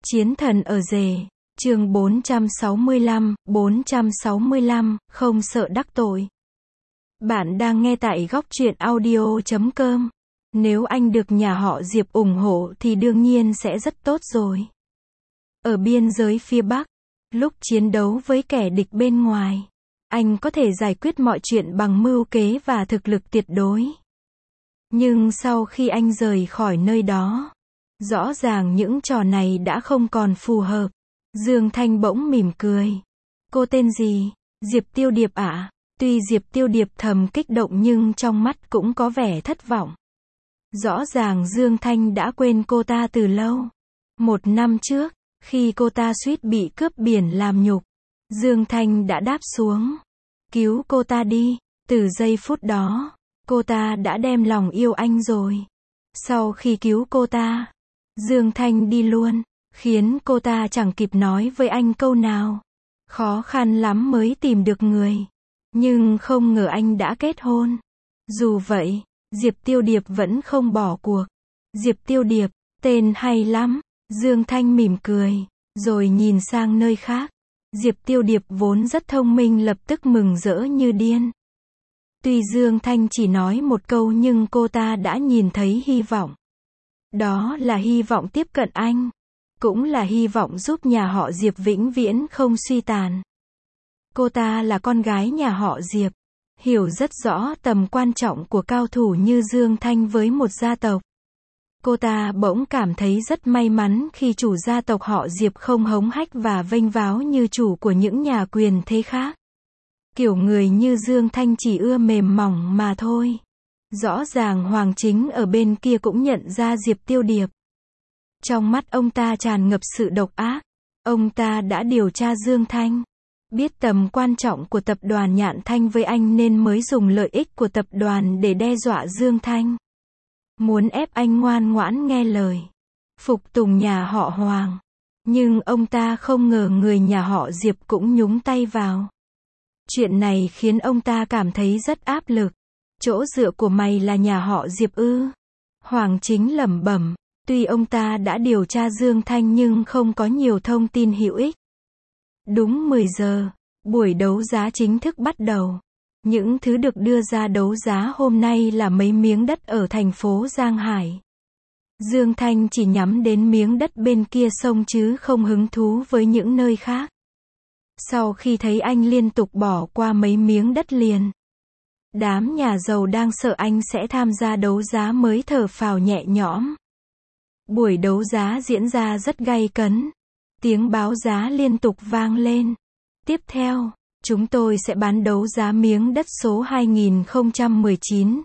Chiến thần ở rể, chương 465, không sợ đắc tội. Bạn đang nghe tại góc truyện audio.com. Nếu anh được nhà họ Diệp ủng hộ thì đương nhiên sẽ rất tốt rồi. Ở biên giới phía Bắc, lúc chiến đấu với kẻ địch bên ngoài, anh có thể giải quyết mọi chuyện bằng mưu kế và thực lực tuyệt đối. Nhưng sau khi anh rời khỏi nơi đó, rõ ràng những trò này đã không còn phù hợp. Dương Thanh bỗng mỉm cười. Cô tên gì? Diệp Tiêu Điệp ạ? Tuy Diệp Tiêu Điệp thầm kích động nhưng trong mắt cũng có vẻ thất vọng. Rõ ràng Dương Thanh đã quên cô ta từ lâu. 1 năm trước, khi cô ta suýt bị cướp biển làm nhục, Dương Thanh đã đáp xuống, cứu cô ta đi. Từ giây phút đó, cô ta đã đem lòng yêu anh rồi. Sau khi cứu cô ta, Dương Thanh đi luôn, khiến cô ta chẳng kịp nói với anh câu nào. Khó khăn lắm mới tìm được người. Nhưng không ngờ anh đã kết hôn. Dù vậy, Diệp Tiêu Điệp vẫn không bỏ cuộc. Diệp Tiêu Điệp, tên hay lắm. Dương Thanh mỉm cười, rồi nhìn sang nơi khác. Diệp Tiêu Điệp vốn rất thông minh lập tức mừng rỡ như điên. Tuy Dương Thanh chỉ nói một câu nhưng cô ta đã nhìn thấy hy vọng. Đó là hy vọng tiếp cận anh. Cũng là hy vọng giúp nhà họ Diệp vĩnh viễn không suy tàn. Cô ta là con gái nhà họ Diệp, hiểu rất rõ tầm quan trọng của cao thủ như Dương Thanh với một gia tộc. Cô ta bỗng cảm thấy rất may mắn khi chủ gia tộc họ Diệp không hống hách và vênh váo như chủ của những nhà quyền thế khác. Kiểu người như Dương Thanh chỉ ưa mềm mỏng mà thôi. Rõ ràng Hoàng Chính ở bên kia cũng nhận ra Diệp Tiêu Điệp. Trong mắt ông ta tràn ngập sự độc ác. Ông ta đã điều tra Dương Thanh, biết tầm quan trọng của tập đoàn Nhạn Thanh với anh nên mới dùng lợi ích của tập đoàn để đe dọa Dương Thanh. Muốn ép anh ngoan ngoãn nghe lời, phục tùng nhà họ Hoàng. Nhưng ông ta không ngờ người nhà họ Diệp cũng nhúng tay vào. Chuyện này khiến ông ta cảm thấy rất áp lực. Chỗ dựa của mày là nhà họ Diệp ư? Hoàng Chính lẩm bẩm. Tuy ông ta đã điều tra Dương Thanh nhưng không có nhiều thông tin hữu ích. Đúng 10 giờ, buổi đấu giá chính thức bắt đầu. Những thứ được đưa ra đấu giá hôm nay là mấy miếng đất ở thành phố Giang Hải. Dương Thanh chỉ nhắm đến miếng đất bên kia sông chứ không hứng thú với những nơi khác. Sau khi thấy anh liên tục bỏ qua mấy miếng đất liền, đám nhà giàu đang sợ anh sẽ tham gia đấu giá mới thở phào nhẹ nhõm. Buổi đấu giá diễn ra rất gay cấn. Tiếng báo giá liên tục vang lên. Tiếp theo, chúng tôi sẽ bán đấu giá miếng đất số 2019,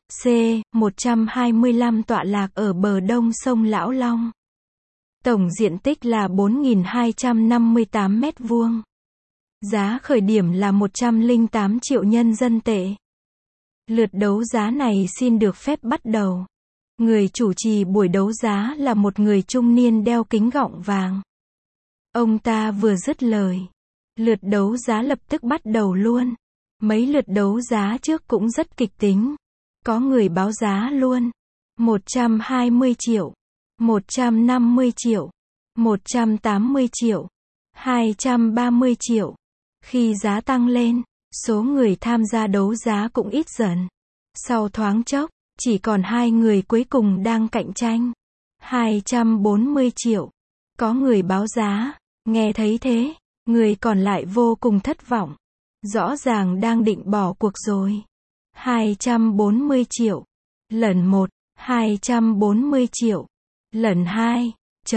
C125 tọa lạc ở bờ đông sông Lão Long. Tổng diện tích là 4.258 mét vuông. Giá khởi điểm là 108 triệu nhân dân tệ. Lượt đấu giá này xin được phép bắt đầu. Người chủ trì buổi đấu giá là một người trung niên đeo kính gọng vàng. Ông ta vừa dứt lời, lượt đấu giá lập tức bắt đầu luôn. Mấy lượt đấu giá trước cũng rất kịch tính. Có người báo giá luôn. 120 triệu, 150 triệu, 180 triệu, 230 triệu. Khi giá tăng lên, số người tham gia đấu giá cũng ít dần. Sau thoáng chốc, chỉ còn 2 người cuối cùng đang cạnh tranh. 240 triệu. Có người báo giá. Nghe thấy thế, người còn lại vô cùng thất vọng. Rõ ràng đang định bỏ cuộc rồi. 240 triệu. Lần 1, 240 triệu. Lần 2,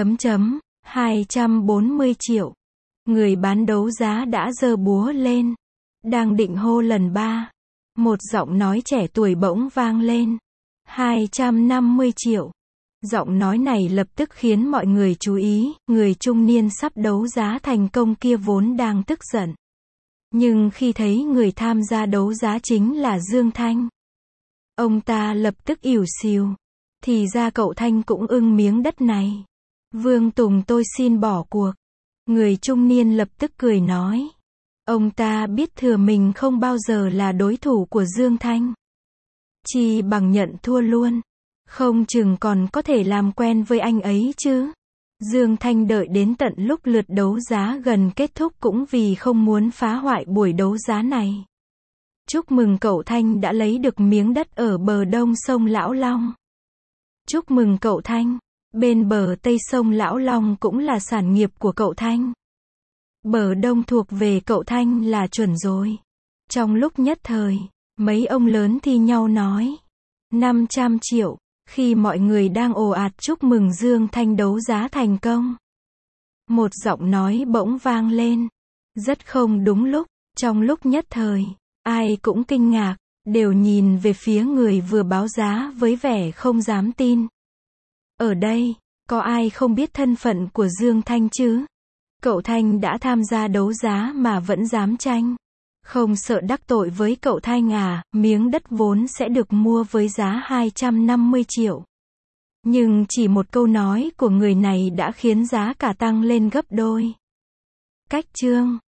240 triệu. Người bán đấu giá đã giơ búa lên. Đang định hô lần 3. Một giọng nói trẻ tuổi bỗng vang lên. 250 triệu. Giọng nói này lập tức khiến mọi người chú ý. Người trung niên sắp đấu giá thành công kia vốn đang tức giận. Nhưng khi thấy người tham gia đấu giá chính là Dương Thanh, ông ta lập tức ỉu xìu. Thì ra cậu Thanh cũng ưng miếng đất này. Vương Tùng tôi xin bỏ cuộc. Người trung niên lập tức cười nói. Ông ta biết thừa mình không bao giờ là đối thủ của Dương Thanh. Chỉ bằng nhận thua luôn. Không chừng còn có thể làm quen với anh ấy chứ. Dương Thanh đợi đến tận lúc lượt đấu giá gần kết thúc cũng vì không muốn phá hoại buổi đấu giá này. Chúc mừng cậu Thanh đã lấy được miếng đất ở bờ đông sông Lão Long. Chúc mừng cậu Thanh. Bên bờ tây sông Lão Long cũng là sản nghiệp của cậu Thanh. Bờ đông thuộc về cậu Thanh là chuẩn rồi. Trong lúc nhất thời, mấy ông lớn thi nhau nói 500 triệu. Khi mọi người đang ồ ạt chúc mừng Dương Thanh đấu giá thành công, một giọng nói bỗng vang lên. Rất không đúng lúc. Trong lúc nhất thời, ai cũng kinh ngạc, đều nhìn về phía người vừa báo giá với vẻ không dám tin. Ở đây, có ai không biết thân phận của Dương Thanh chứ? Cậu Thanh đã tham gia đấu giá mà vẫn dám tranh. Không sợ đắc tội với cậu Thanh à, miếng đất vốn sẽ được mua với giá 250 triệu. Nhưng chỉ một câu nói của người này đã khiến giá cả tăng lên gấp đôi. Cách chương